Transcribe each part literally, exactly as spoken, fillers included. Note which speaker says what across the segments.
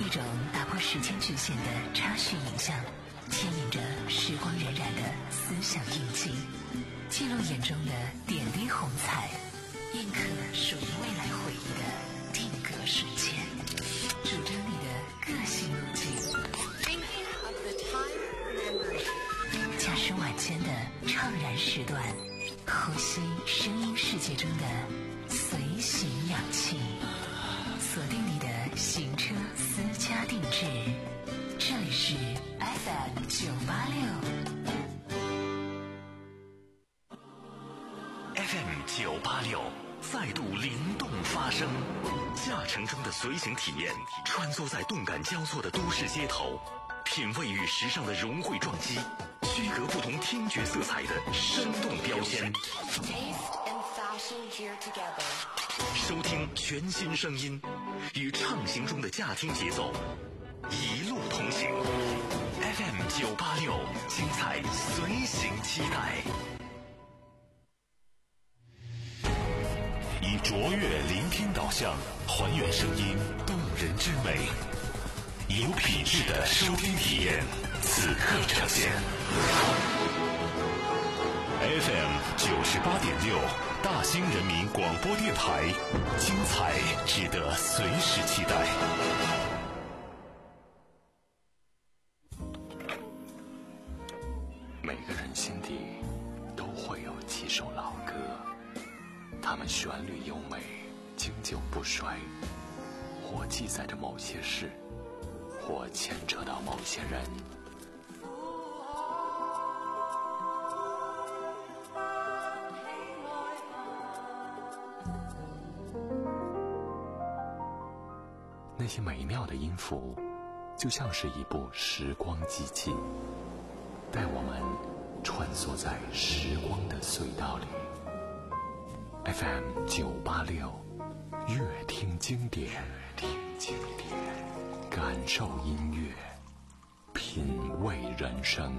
Speaker 1: 一种打破时间局限的插叙影像，牵引着时光荏苒的思想印记，记录眼中的点滴红彩，印刻属于未来回忆的定格瞬间，主张你的个性路径。驾驶晚间的怅然时段，呼吸声音世界中的随行氧气，锁定你的行车私家定制。这里是 F M 九八六
Speaker 2: F M 九八六再度灵动发声，驾乘中的随行体验，穿梭在动感交错的都市街头，品味与时尚的融汇撞击，区隔不同听觉色彩的生动标签。收听全新声音，与畅行中的驾听节奏一路同行。F M 九八六，精彩随行期待。以卓越聆听导向，还原声音动人之美，有品质的收听体验，此刻呈现。F M 九十八点六，大兴人民广播电台，精彩值得随时期待。
Speaker 3: 每个人心底都会有几首老歌，它们旋律优美，经久不衰，或记载着某些事，或牵扯到某些人。那些美妙的音符，就像是一部时光机器，带我们穿梭在时光的隧道里。F M 九八六，乐听经典，听经典，感受音乐，品味人生。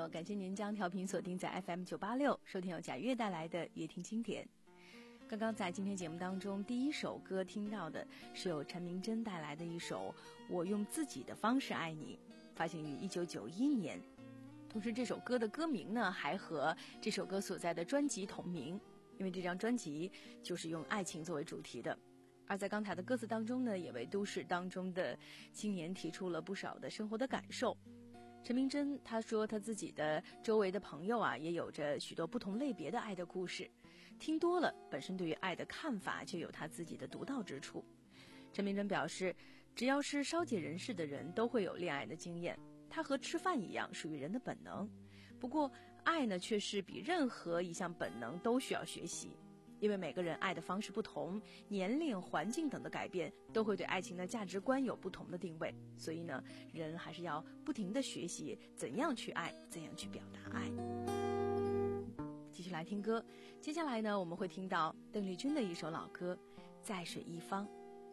Speaker 4: 友，感谢您将调频锁定在 F M 九八六，收听由贾月带来的夜听经典。刚刚在今天节目当中，第一首歌听到的是由陈明真带来的一首《我用自己的方式爱你》，发行于一九九一年。同时，这首歌的歌名呢，还和这首歌所在的专辑同名，因为这张专辑就是用爱情作为主题的。而在刚才的歌词当中呢，也为都市当中的青年提出了不少的生活的感受。陈明真他说，他自己的周围的朋友啊，也有着许多不同类别的爱的故事，听多了，本身对于爱的看法就有他自己的独到之处。陈明真表示，只要是稍解人世的人都会有恋爱的经验，它和吃饭一样，属于人的本能。不过爱呢，却是比任何一项本能都需要学习，因为每个人爱的方式不同，年龄、环境等的改变都会对爱情的价值观有不同的定位，所以呢，人还是要不停地学习怎样去爱，怎样去表达爱。继续来听歌，接下来呢，我们会听到邓丽君的一首老歌《在水一方》。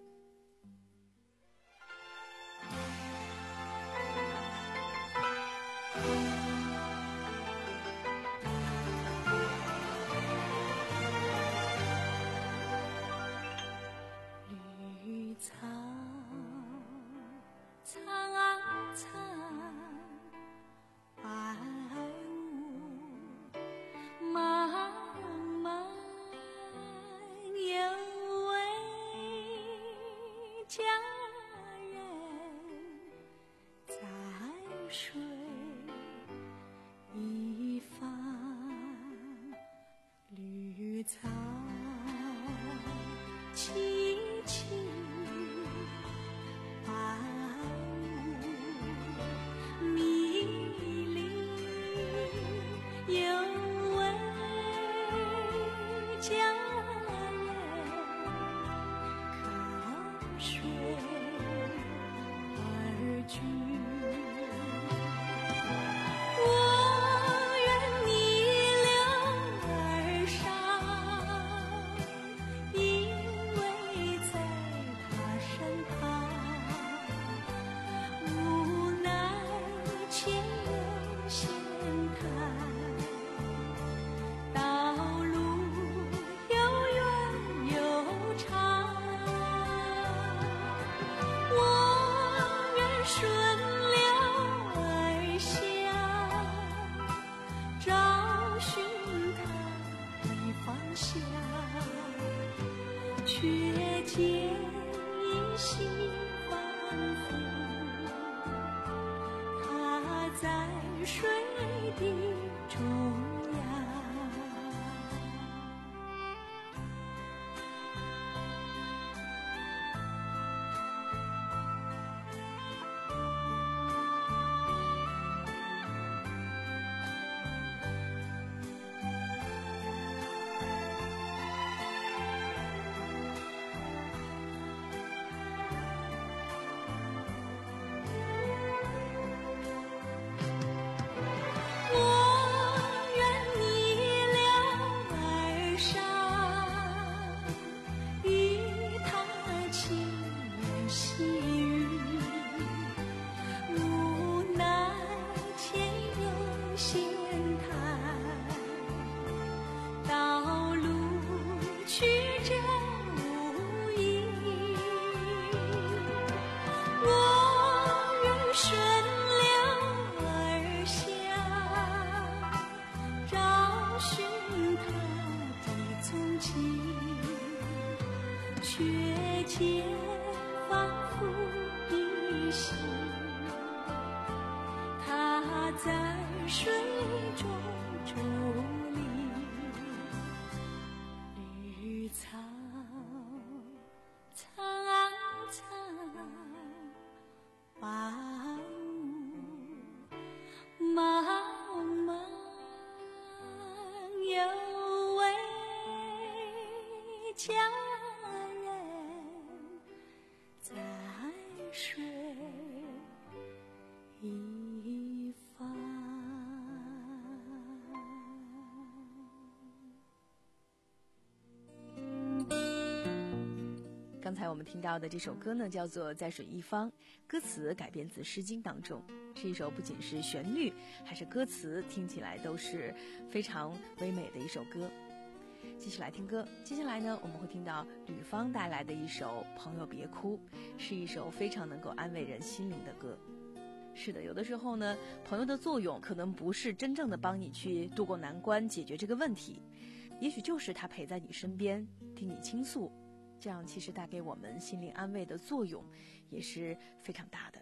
Speaker 5: 绿草苍苍，白雾茫茫，有位佳人在水一方，绿草萋萋，白雾迷离，有位佳人靠水而居。我愿逆流而上，依偎在他身旁，无奈前有险滩，道路又远又长，我愿顺流而下，找寻他的方向，却见依稀仿佛他在水的中央。我愿逆流而上，与他轻言细语，无奈前有险滩，道路曲折无依，我愿顺流而下，找寻他的踪迹，却见仿佛依稀他在水中伫立。绿草苍苍，白雾茫茫，有位佳人在水一方。
Speaker 4: 我们听到的这首歌呢，叫做《在水一方》，歌词改编自《诗经》当中，是一首不仅是旋律，还是歌词听起来都是非常唯美的一首歌。继续来听歌，接下来呢，我们会听到吕方带来的一首《朋友别哭》，是一首非常能够安慰人心灵的歌。是的，有的时候呢，朋友的作用可能不是真正的帮你去度过难关，解决这个问题，也许就是他陪在你身边，听你倾诉，这样其实带给我们心灵安慰的作用也是非常大的。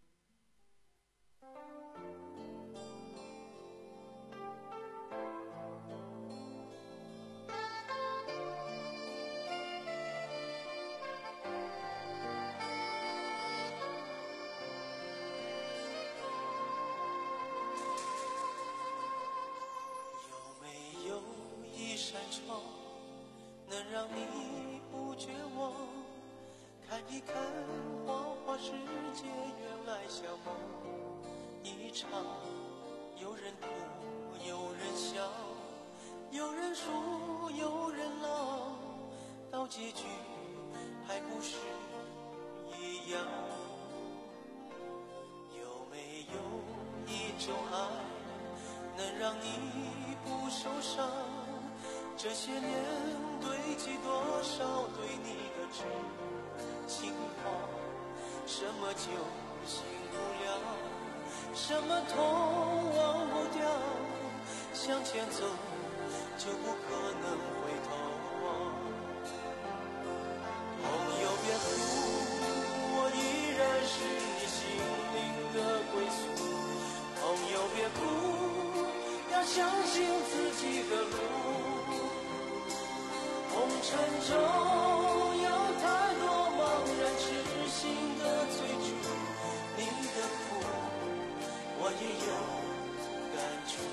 Speaker 6: 能让你不绝望，看一看花花世界，原来像梦一场。有人哭，有人笑，有人输，有人老，到结局还不是一样。有没有一种爱，能让你不受伤？这些年堆积多少对你的真情话，什么酒醒不了，什么痛忘不掉，向前走就不可能回头望。朋友别哭，我依然是你心灵的归宿。朋友别哭，要相信自己的路。红尘中有太多茫然痴心的追逐，你的苦我也有感触。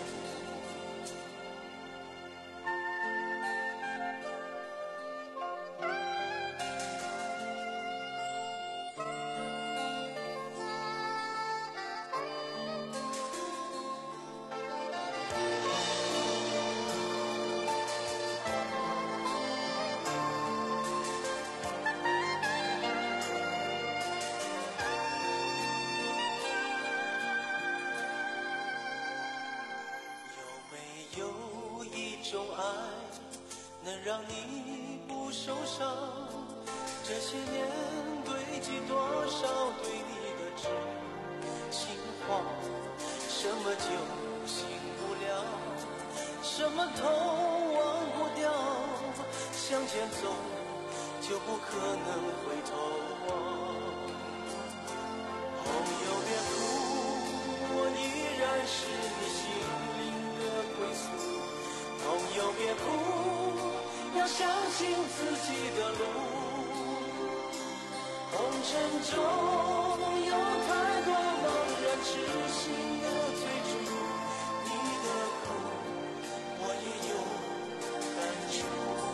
Speaker 6: 能让你不受伤，这些年堆积多少对你的真情话，什么酒醒不了，什么痛忘不掉，向前走就不可能回头望。朋友别哭，我依然是你心灵的归宿。朋友别哭，要相信自己的路。红尘中有太多茫然痴心的追逐，你的苦我也有感触。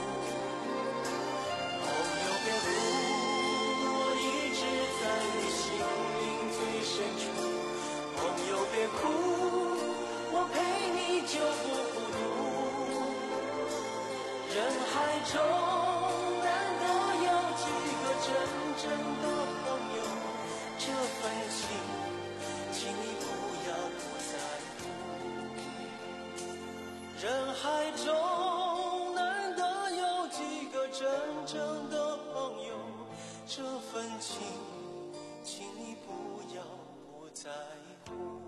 Speaker 6: 朋友别哭，我一直在你心灵最深处。朋友别哭，我陪你就不孤独。人海中难得有几个真正的朋友，这份情请你不要不在乎。人海中难得有几个真正的朋友，这份情请你不要不在乎。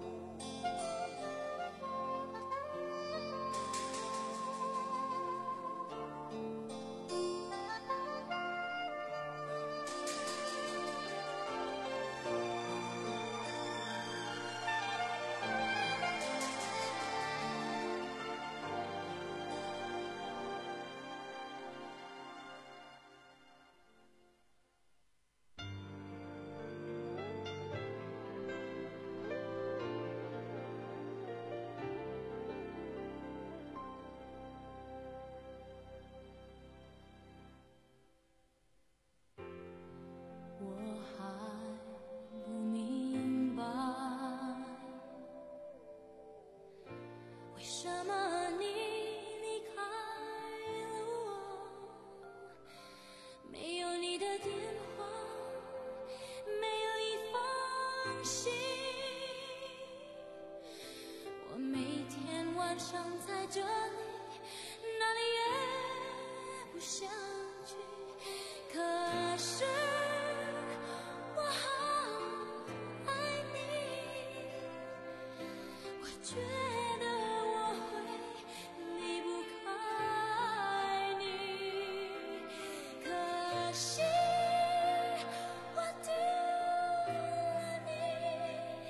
Speaker 5: 想在这里，哪里也不想去，可是我好爱你，我觉得我会离不开你，可惜我丢了你，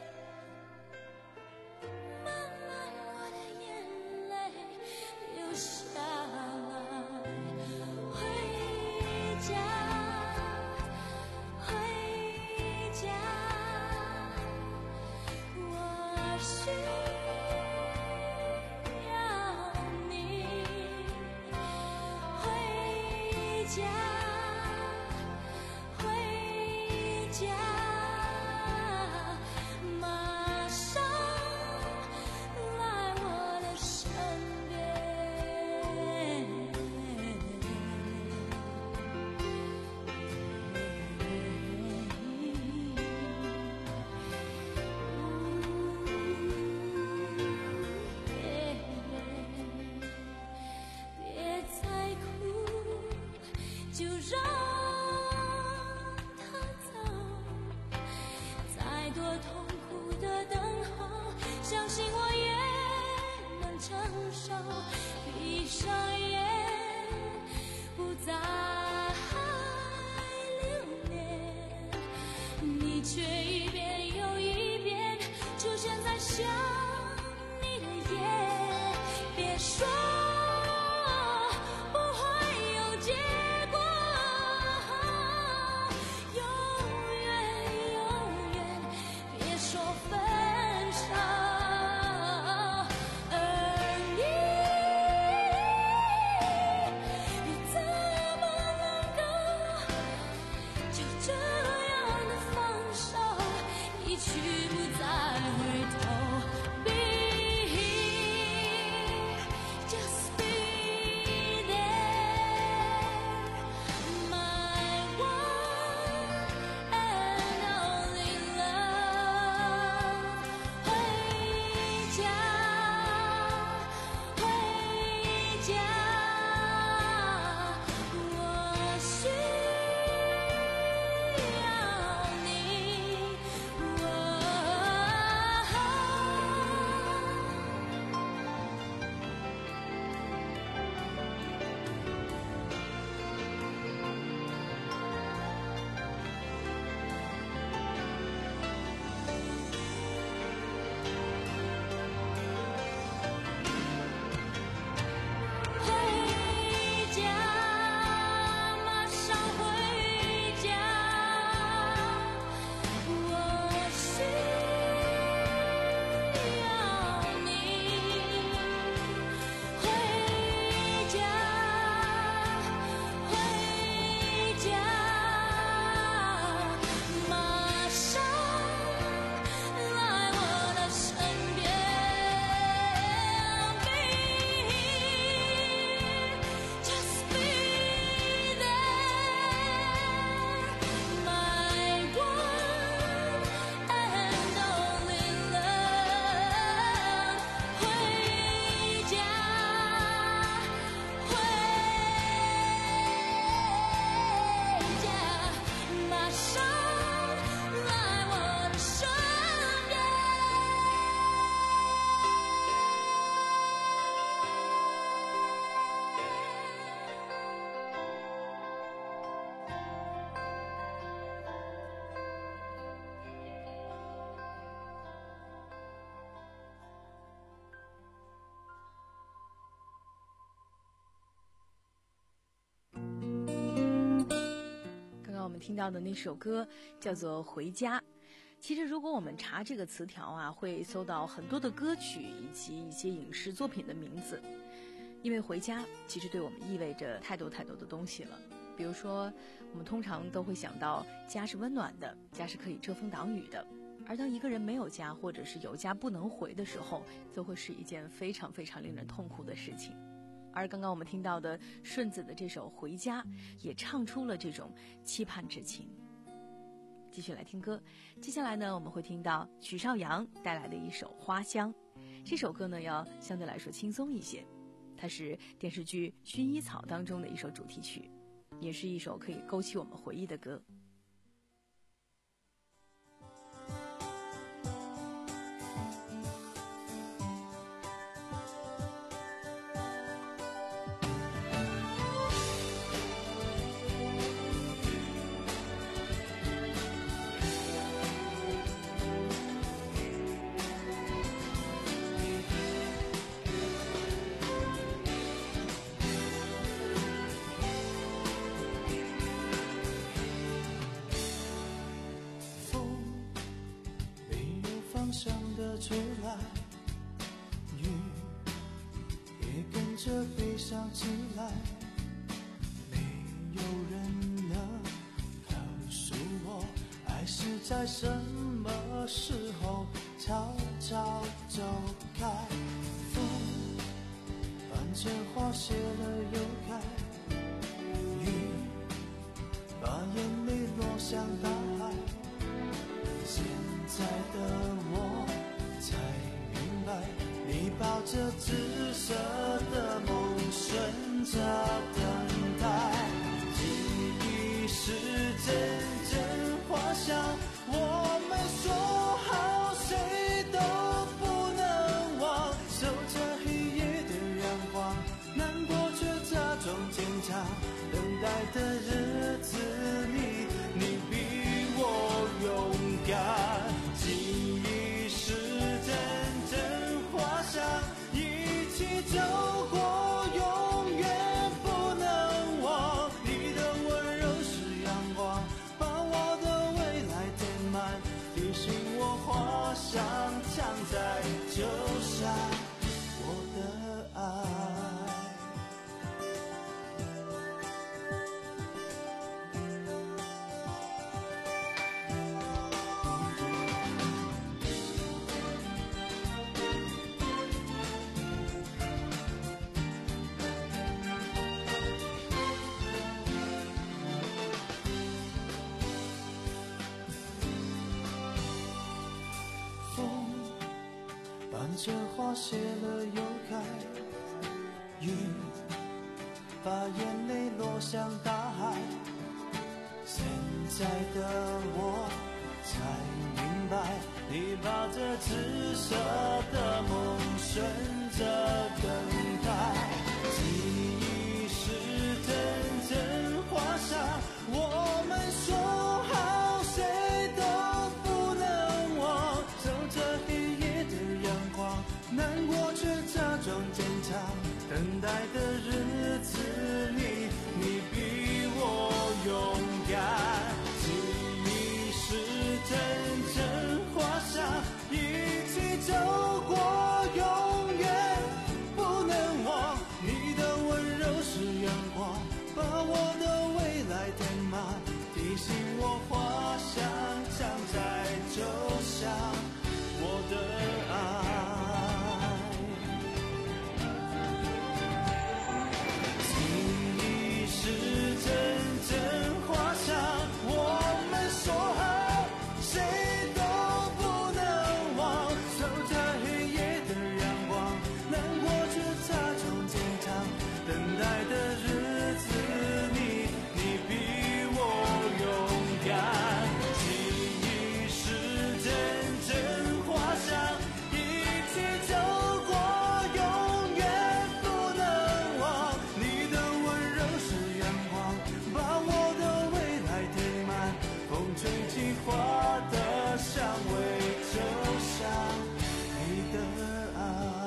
Speaker 5: 慢慢我的眼泪流下来，回家，回家，我需要你，回家，回家，马上来我的身边。别再哭，就让它走。再多痛苦的等候，相信我也能承受。闭上眼，不再留恋，你却一遍又一遍出现在想你的夜。别说不会有结果，永远永远别说分手，而你又怎么能够就这样的放手，一去不再回头。Be just be there, my one and only love. 回家，回家，我需要你，我。回家，马上回家，我需要你。回家，回家，马上来我的身边。Be just be there, my one and only love. 回家，回家，马上来我的身边。
Speaker 4: 刚刚我们听到的那首歌叫做《回家》。其实如果我们查这个词条啊，会搜到很多的歌曲以及一些影视作品的名字，因为回家其实对我们意味着太多太多的东西了。比如说我们通常都会想到家是温暖的，家是可以遮风挡雨的，而当一个人没有家或者是有家不能回的时候，就会是一件非常非常令人痛苦的事情。而刚刚我们听到的顺子的这首《回家》也唱出了这种期盼之情。继续来听歌，接下来呢我们会听到许绍洋带来的一首《花香》， 这首歌呢要相对来说轻松一些，它是电视剧《薰衣草》当中的一首主题曲，也是一首可以勾起我们回忆的歌。
Speaker 6: 出来，雨也跟着悲伤起来，没有人能告诉我，爱是在什么时候悄悄走开。风伴着花谢了又开，雨把眼泪落向大海，现在的我才明白，你抱着紫色的梦，顺着等待。记忆是阵阵花香，我们说好谁都不能忘。守着黑夜的阳光，难过却假装坚强。等待的日子里，你比我勇敢。记忆是阵阵花香，一起走过，永远不能忘。你的温柔是阳光，把我的未来填满，提醒我花香常在，就像我的爱。这花谢了又开，雨把眼泪落向大海。现在的我才明白，你抱着紫色的梦，顺着等待。记忆是阵阵花香，我们说好谁都不能忘。守着黑夜的阳光，难过却假装坚强。等待的日子里，你比我勇敢。记忆是阵阵花香，一起走过，永远不能忘。你的温柔是阳光，把我的未来填满，提醒我花香常在，就像我的爱。是阵阵花香，我们说好谁都不能忘。守着黑夜的阳光，难过却假装坚强。等待的日子里，你比我勇敢。记忆是阵阵花香，一起走过，永远不能忘。你的温柔是阳光，把我的未来填满，风吹起花的香味，就像你的爱。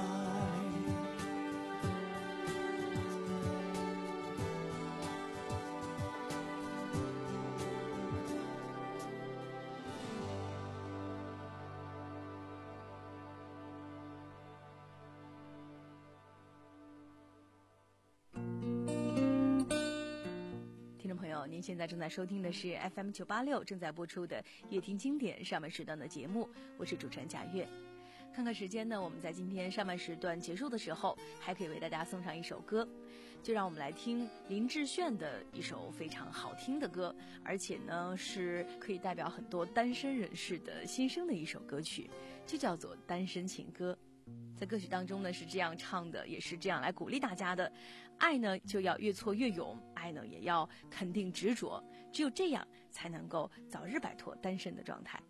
Speaker 4: 听众朋友，您现在正在收听的是 F M 九八六正在播出的夜听经典上半时段的节目，我是主持人贾月。看看时间呢，我们在今天上半时段结束的时候，还可以为大家送上一首歌，就让我们来听林志炫的一首非常好听的歌，而且呢是可以代表很多单身人士的心声的一首歌曲，就叫做《单身情歌》。 在歌曲当中呢是这样唱的，也是这样来鼓励大家的：爱呢就要越挫越勇，爱呢也要肯定执着，只有这样才能够早日摆脱单身的状态。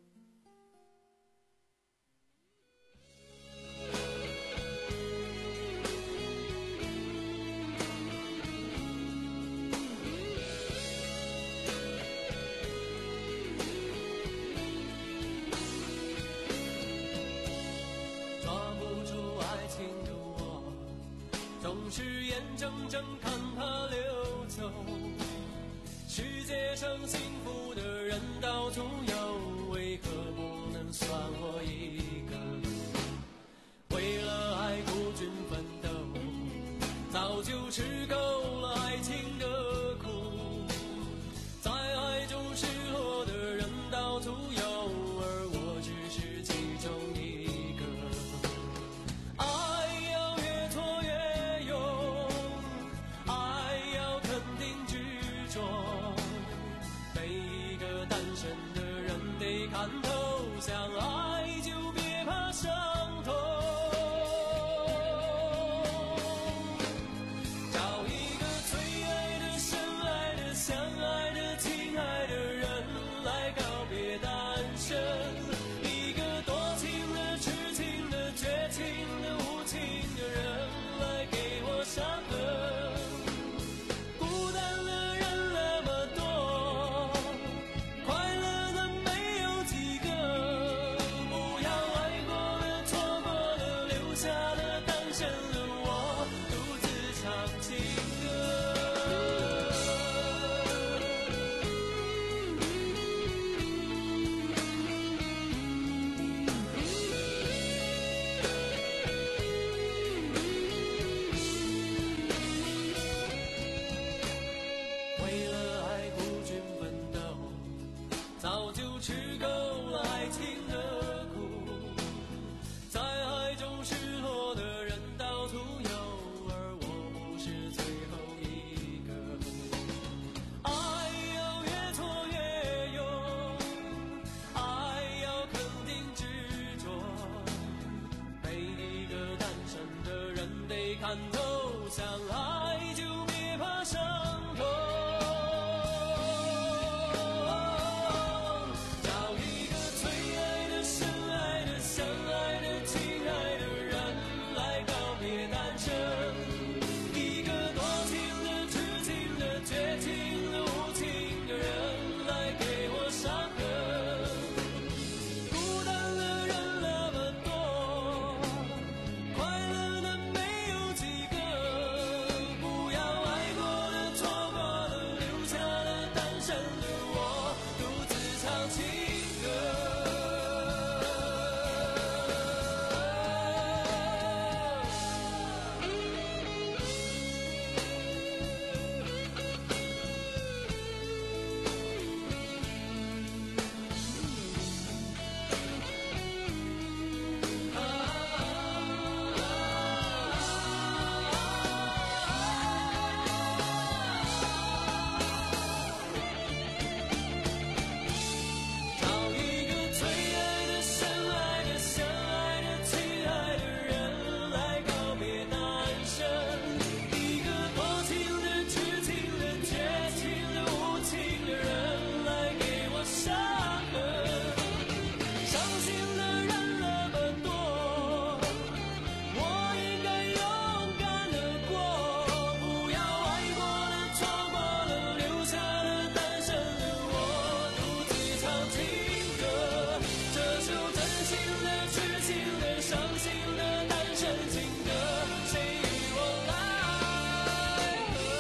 Speaker 6: 总是眼睁睁看它流走，世界上幸福的人到处有，为何不能算我一个？为了爱孤军奋斗，早就吃够了爱情的苦，在爱中失落的人到处有，而我只是其中一个。爱要越挫越勇，爱要肯定执着，每一个单身的人得看透，相爱就别怕伤痛。找一个最爱的、深爱的、相爱的、亲爱的人来告别单身，一个多情的、痴情的、绝情的、无情的人来给我伤痕。孤单的人那么多，快乐的没有几个，不要爱过了、错过了，留下了单身的我，独自唱情歌。为了爱孤军奋斗，早就吃够了爱情的苦，在爱中失落的人到处有，而我不是最后一个。爱要越挫越勇，爱要肯定执着，每一个单身的人得看透，相爱就别怕伤痛。找一个最爱的、深爱的、相爱的、亲爱的人来告别单身，一个多情的、痴情的、绝情的、无情的人来给我伤痕。孤单的人那么多，快乐的没有几个，不要爱过了、错过了，留下了单身的我，独自唱情歌。找一个最爱的、深爱的、相爱的、亲爱的人来告别单身，一个多情的、痴情的、绝情的、无情的人来给我伤痕。伤心的人那么多，我应该勇敢的过，不要爱过了、错过了，留下了单身的我，独自唱情歌。这首真心的、痴情的、伤心的单身情歌，谁与我来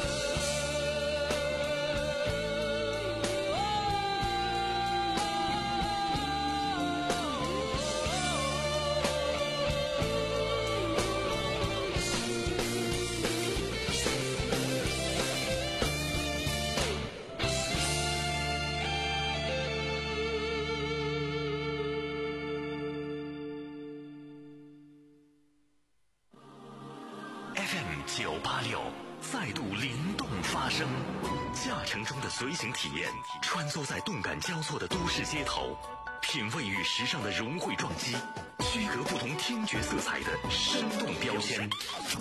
Speaker 2: F M 九八六再度灵动发声，驾乘中的随行体验，穿梭在动感交错的都市街头，品味与时尚的融汇撞击，体区隔不同听觉色彩的生动标签。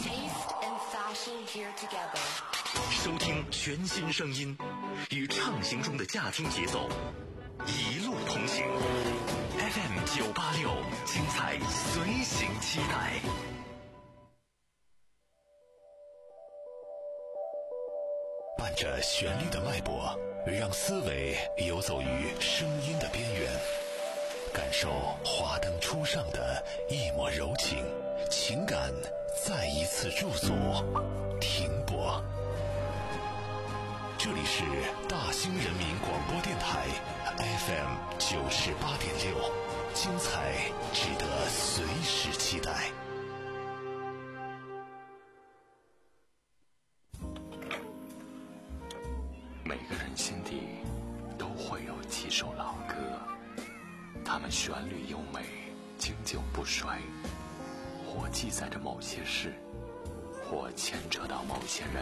Speaker 2: 收听全新声音，与畅行中的驾听节奏一路同行。F M 九八六，精彩随行期待。
Speaker 7: 伴着旋律的脉搏，让思维游走于声音的边缘，感受华灯初上的一抹柔情，情感再一次驻足停泊。这里是大兴人民广播电台 F M 九十八点六，精彩值得随时期待。
Speaker 3: 每个人心底都会有几首老歌，它们旋律优美，经久不衰，或记载着某些事，或牵扯到某些人。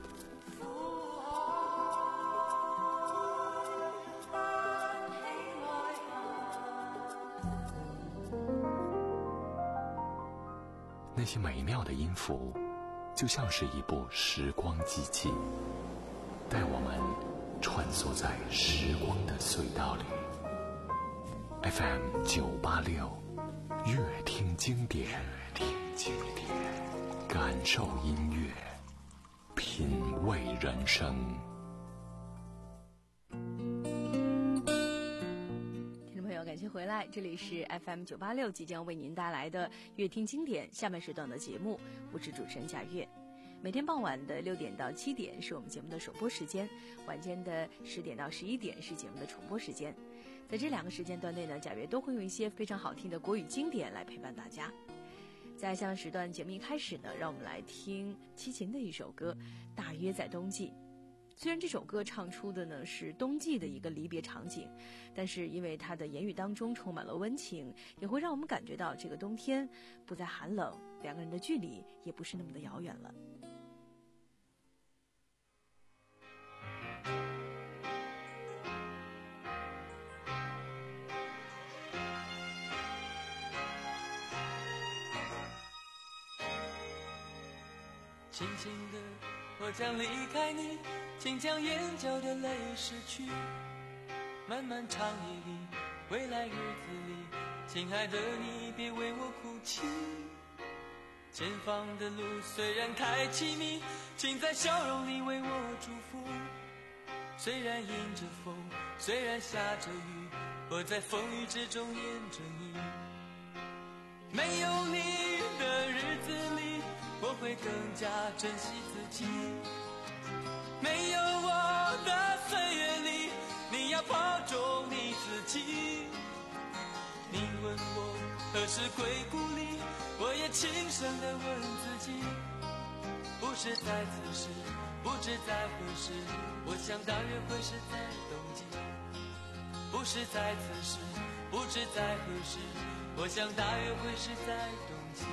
Speaker 3: 那些美妙的音符，就像是一部时光机器，带我们穿梭在时光的隧道里。 F M 九八六，乐听经典，听经典，感受音乐，品味人生。
Speaker 4: 听众朋友，感谢回来，这里是 F M 九八六即将为您带来的乐听经典下半时段的节目，我是主持人贾月。每天傍晚的六点到七点是我们节目的首播时间，晚间的十点到十一点是节目的重播时间。在这两个时间段内呢，贾月都会用一些非常好听的国语经典来陪伴大家。在下半时段节目一开始呢，让我们来听齐秦的一首歌《大约在冬季》。虽然这首歌唱出的呢是冬季的一个离别场景，但是因为它的言语当中充满了温情，也会让我们感觉到这个冬天不再寒冷，两个人的距离也不是那么的遥远了。
Speaker 6: 轻轻的，我将离开你，请将眼角的泪拭去。漫漫长夜里，未来日子里，亲爱的你别为我哭泣。前方的路虽然太凄迷，请在笑容里为我祝福。虽然迎着风，虽然下着雨，我在风雨之中念着你。没有你的日子里，我会更加珍惜自己。没有我的岁月里，你要保重你自己。你问我何时归故里，我也轻声地问自己。不是在此时，不知在何时，我想大约会是在冬季。不是在此时，不知在何时，我想大约会是在冬季。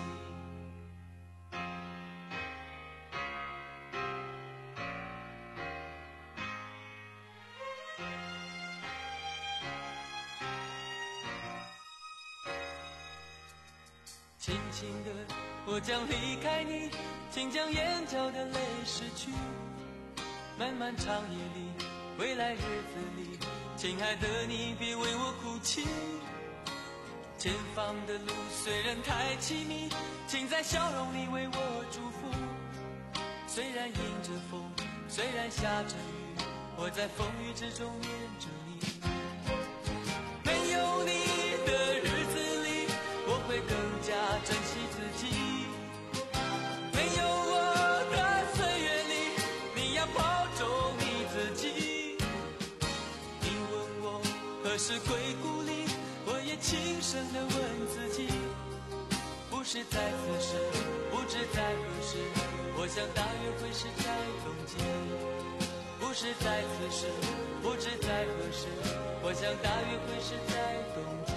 Speaker 6: 轻轻的，我将离开你，请将眼角的泪拭去。漫漫长夜里，未来日子里，亲爱的你别为我哭泣。前方的路虽然太凄迷，请在笑容里为我祝福。虽然迎着风，虽然下着雨，我在风雨之中念着你。没有你的日子里，我会更加珍惜自己。没有我的岁月里，你要保重你自己。你问我何时归故里，我也轻声地问自己。不是在此时，不知在何时，我想大约会是在冬季。不是在此时，不知在何时，我想大约会是在冬季。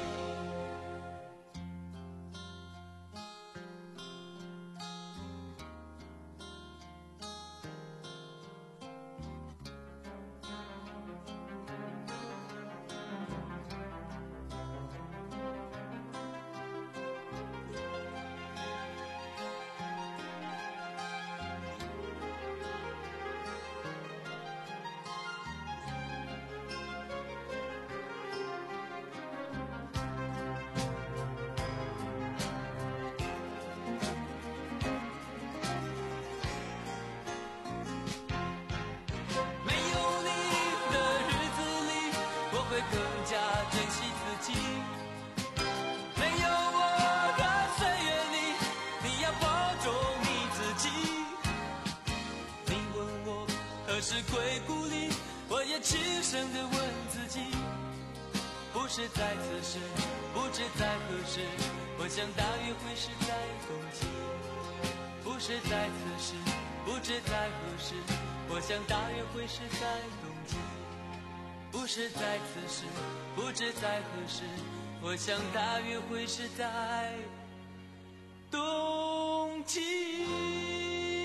Speaker 6: 是在此时，不知在何时，我想大约会是在冬季。不是在此时，不知在何时，我想大约会是在冬季。不是在此时，不知在何时，我想大约会是在冬季。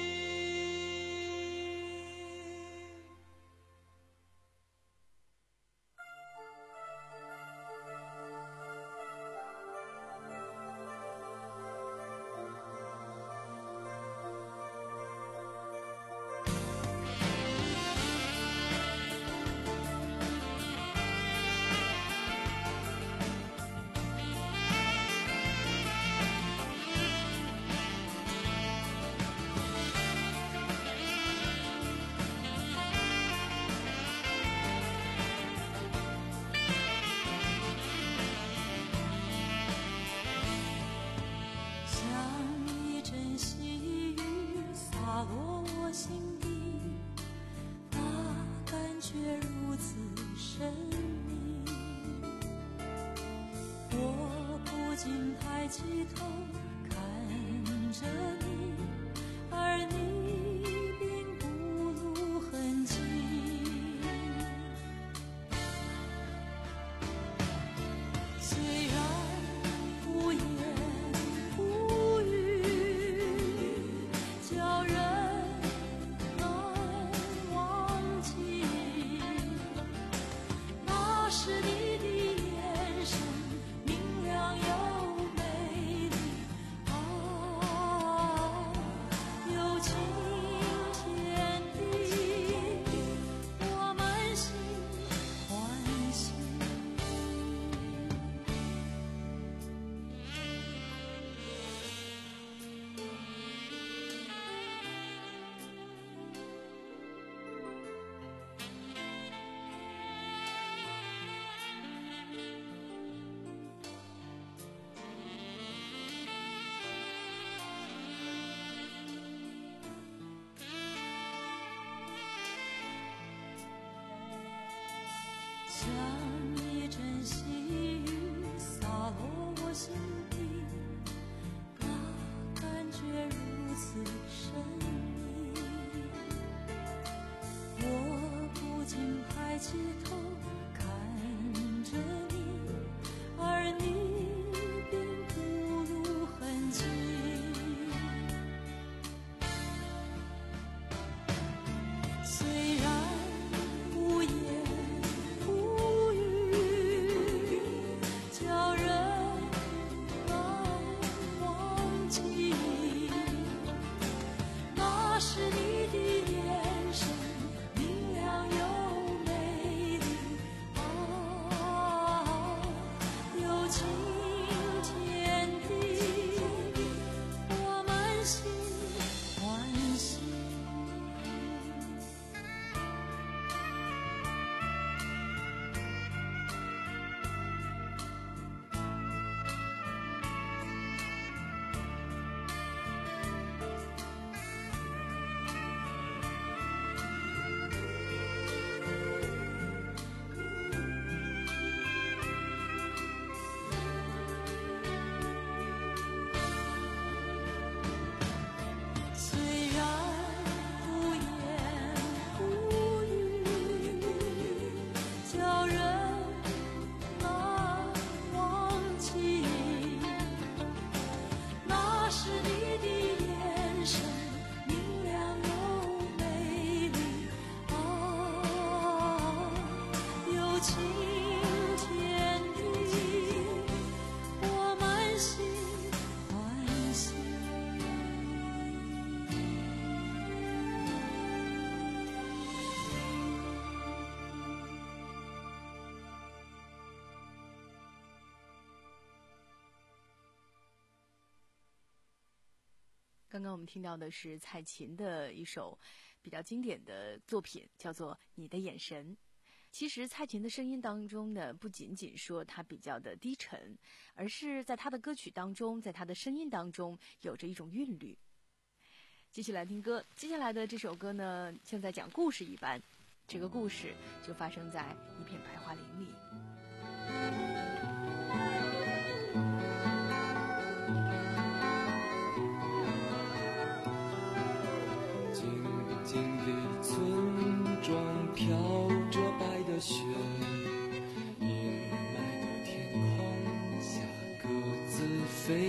Speaker 4: 刚刚我们听到的是蔡琴的一首比较经典的作品，叫做《你的眼神》。其实蔡琴的声音当中呢，不仅仅说她比较的低沉，而是在她的歌曲当中，在她的声音当中有着一种韵律。继续来听歌，接下来的这首歌呢，像在讲故事一般，这个故事就发生在一片白桦林里。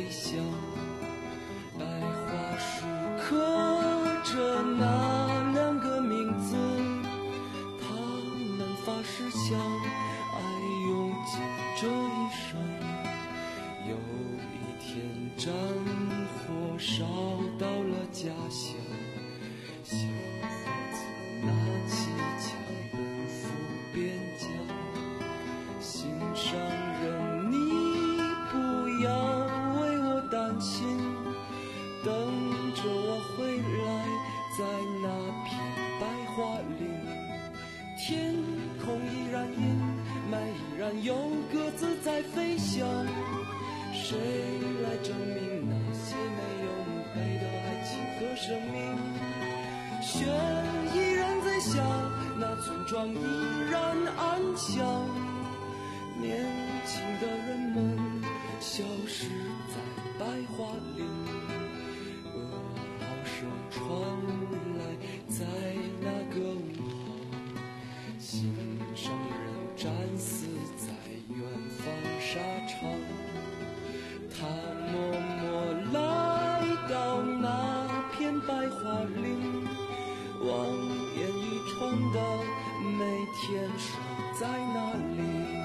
Speaker 6: 翔。白桦树刻着那两个名字，他们发誓相爱用尽这一生。有一天战火烧到了家乡，小伙子拿起枪奔赴边疆。心上人，你不要为我担心，等着我回来，在那片白桦林。天空依然阴霾，依然有鸽子在飞翔。谁来证明那些没有墓碑的爱情和生命？雪依然在下，那村庄依然安详。年轻的人们消失在白桦林，噩耗声传来，在那个午后，心上人战死在远方沙场。他默默来到那片白桦林，望眼欲穿的每天守在那里。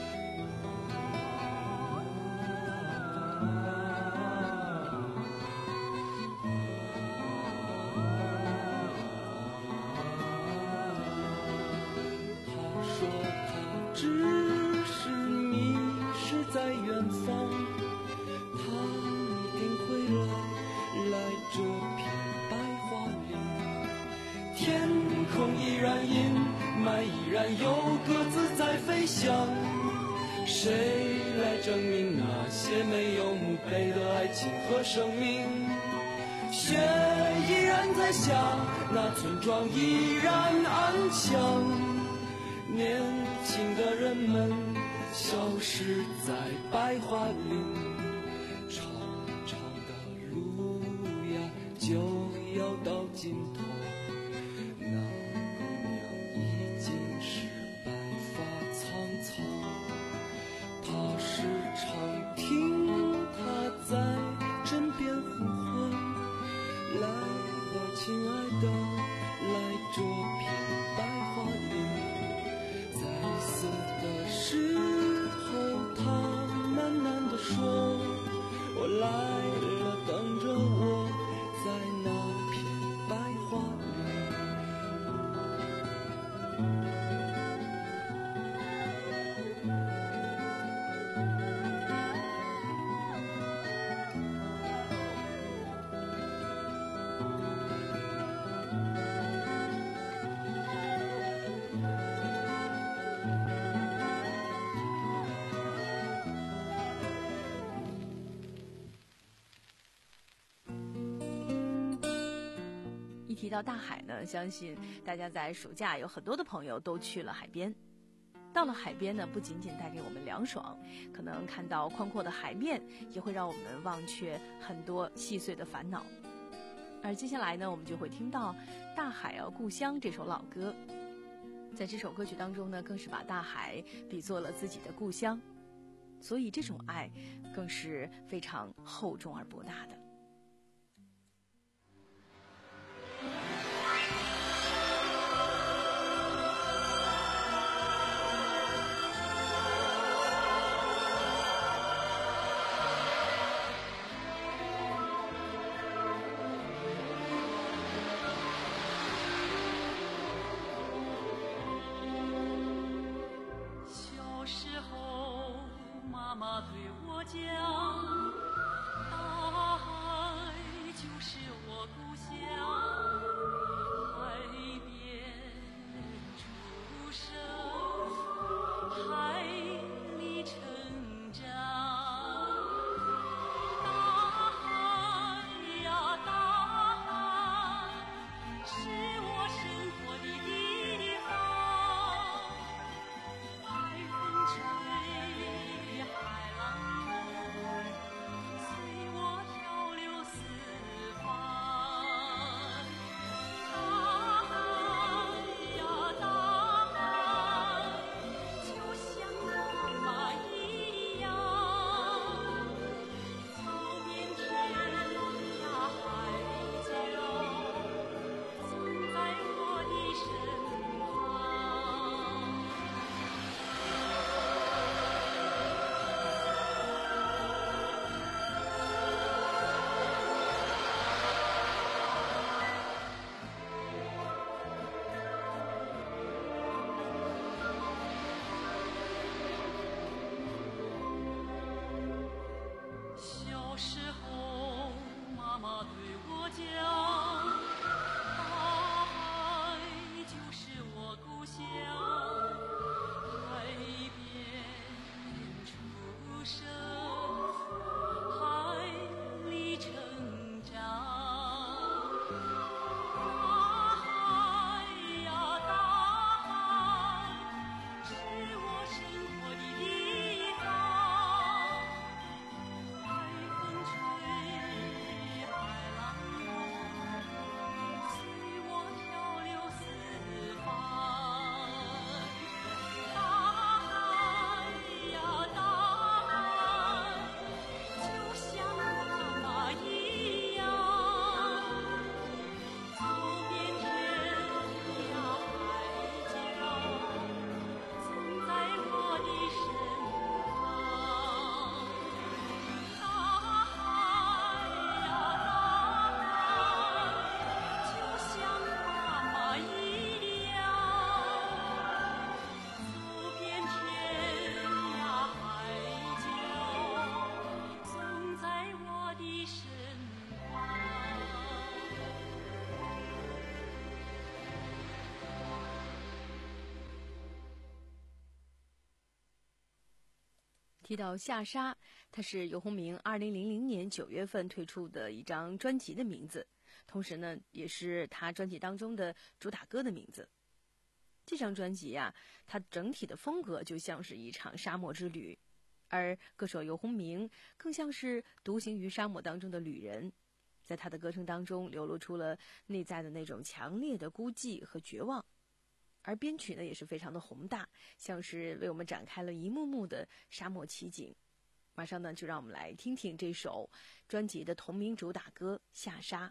Speaker 6: 有鸽子在飞翔，谁来证明那些没有墓碑的爱情和生命？雪依然在下，那村庄依然安详。年轻的人们消失在白桦林，长长的路呀就要到尽头。亲爱的，来这片白桦林，在死的时候，他喃喃地说：“我来了，等着我，在那片白桦林。”
Speaker 4: 一提到大海呢，相信大家在暑假有很多的朋友都去了海边。到了海边呢，不仅仅带给我们凉爽，可能看到宽阔的海面，也会让我们忘却很多细碎的烦恼。而接下来呢，我们就会听到《大海啊故乡》这首老歌。在这首歌曲当中呢，更是把大海比作了自己的故乡，所以这种爱更是非常厚重而博大的。
Speaker 5: 海浪
Speaker 4: 提到夏沙，它是游鸿明二零零零年九月份推出的一张专辑的名字，同时呢，也是他专辑当中的主打歌的名字。这张专辑啊，它整体的风格就像是一场沙漠之旅，而歌手游鸿明更像是独行于沙漠当中的旅人，在他的歌声当中流露出了内在的那种强烈的孤寂和绝望。而编曲呢也是非常的宏大，像是为我们展开了一幕幕的沙漠奇景。马上呢，就让我们来听听这首专辑的同名主打歌《夏沙》。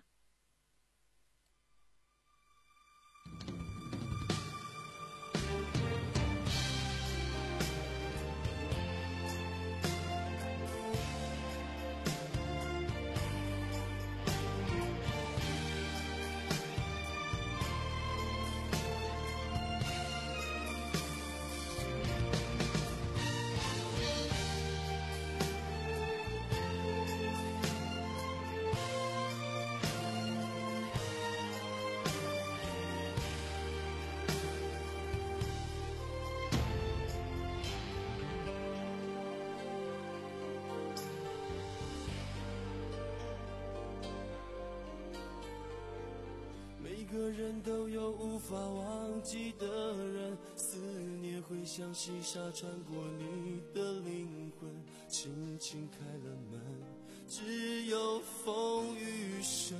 Speaker 6: 每个人都有无法忘记的人，思念会像细沙穿过你的灵魂，轻轻开了门，只有风雨声。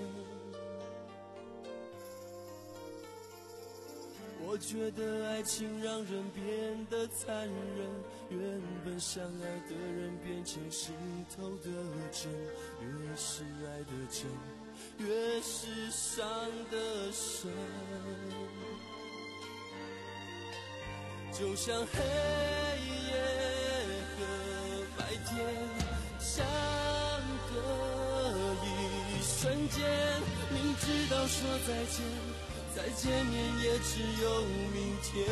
Speaker 6: 我觉得爱情让人变得残忍，原本相爱的人变成心头的针，越是爱的真，越是伤得深。就像黑夜和白天相隔一瞬间，明知道说再见，再见面也只有明天。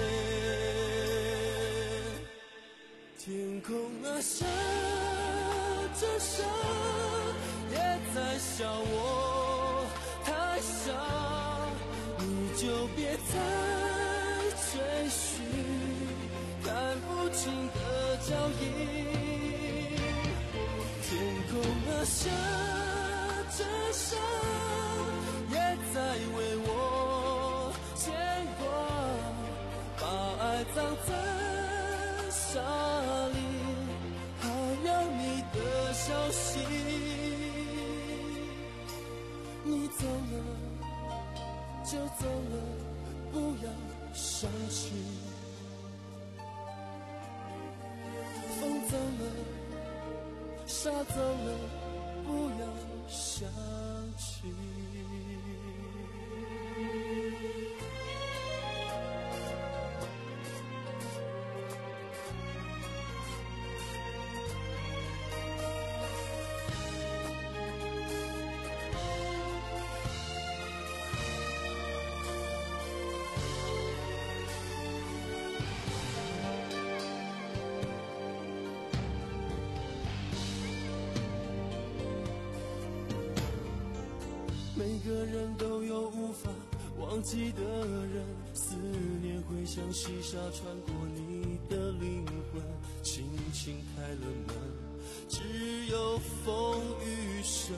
Speaker 6: 天空啊，下着沙，也在笑我太傻，你就别再追寻看不清的脚印。天空啊，下着沙，也在为我牵挂，把爱葬在沙里，还有你的消息。你走了就走了，不要伤心。风走了，沙走了，不要想起。每个人都有无法忘记的人，思念会像细沙穿过你的灵魂，轻轻开了门，只有风雨声。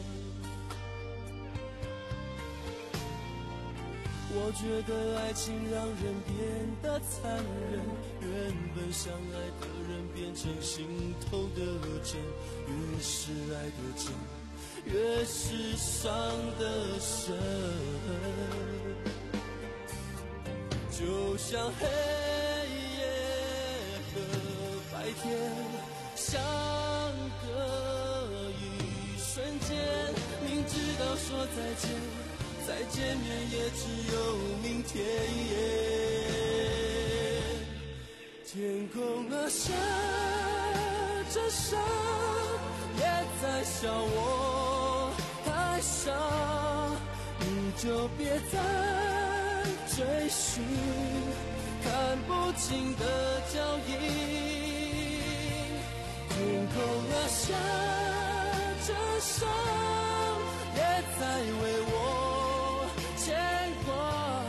Speaker 6: 我觉得爱情让人变得残忍，原本相爱的人变成心头的针，越是爱的真，越是伤得深。就像黑夜和白天相隔一瞬间，明知道说再见，再见面也只有明天。天空啊，下着沙，也在笑我太傻，你就别再追寻看不清的脚印。天空啊，下着沙，也在为我牵挂，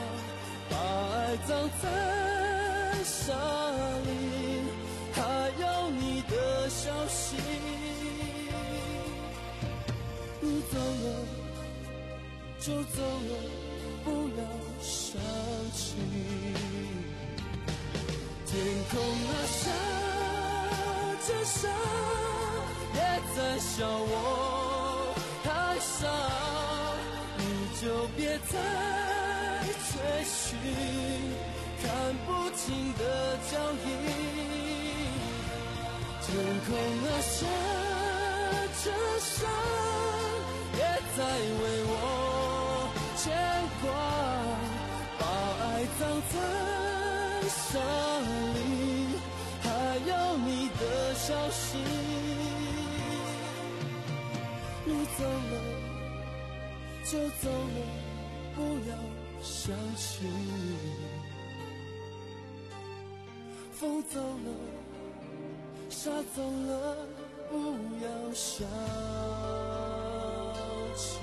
Speaker 6: 把爱葬在沙里，还有你走了就走了，不要想起。天空啊，下着沙，也在笑我太傻，你就别再追寻看不清的脚印。天空啊，下着沙，也在为我牵挂，把爱葬在沙里，还有你的消息。你走了就走了，不要想起。风走了，沙走了，不要想起。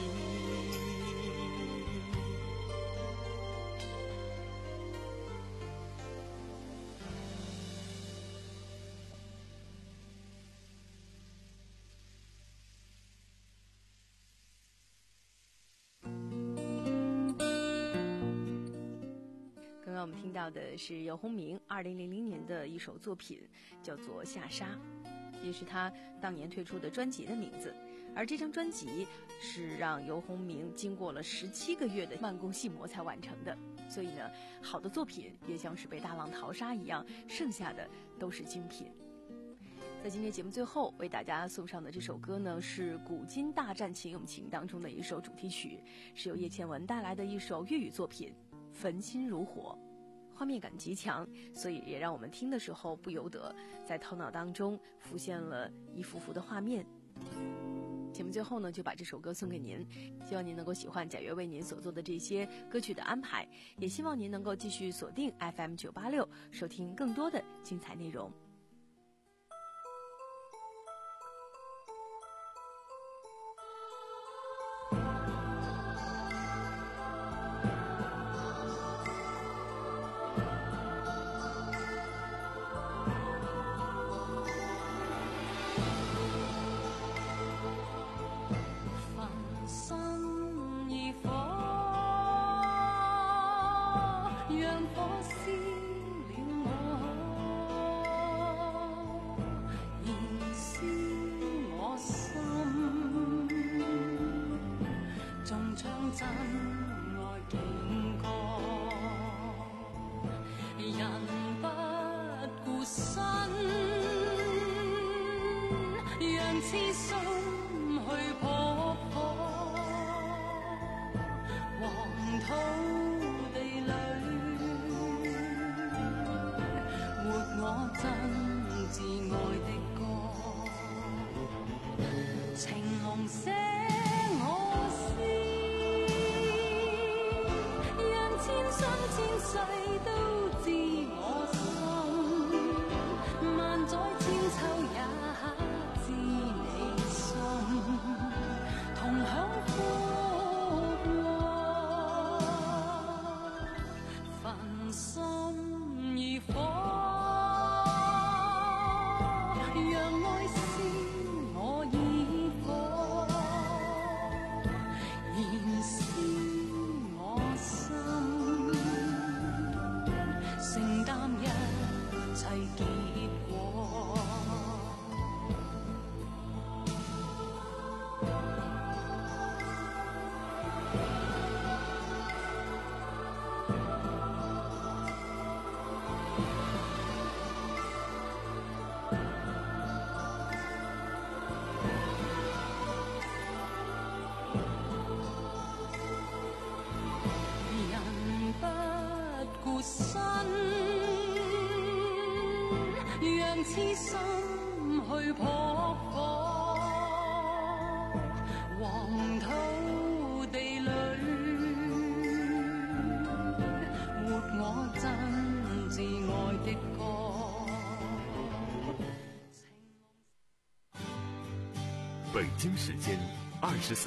Speaker 4: 刚刚我们听到的是游鸿明二零零零年的一首作品，叫做《下沙》，也是他当年推出的专辑的名字。而这张专辑是让游鸿明经过了十七个月的慢工细磨才完成的，所以呢，好的作品也像是被大浪淘沙一样，剩下的都是精品。在今天节目最后为大家送上的这首歌呢，是《古今大战秦俑情》当中的一首主题曲，是由叶倩文带来的一首粤语作品《焚心如火》，画面感极强，所以也让我们听的时候不由得在头脑当中浮现了一幅幅的画面。节目最后呢，就把这首歌送给您，希望您能够喜欢贾悦为您所做的这些歌曲的安排，也希望您能够继续锁定 F M 九八六，收听更多的精彩内容。
Speaker 5: 痴心去撲火，黃土地裏活我真摯愛的歌。
Speaker 2: 北京時間二十三。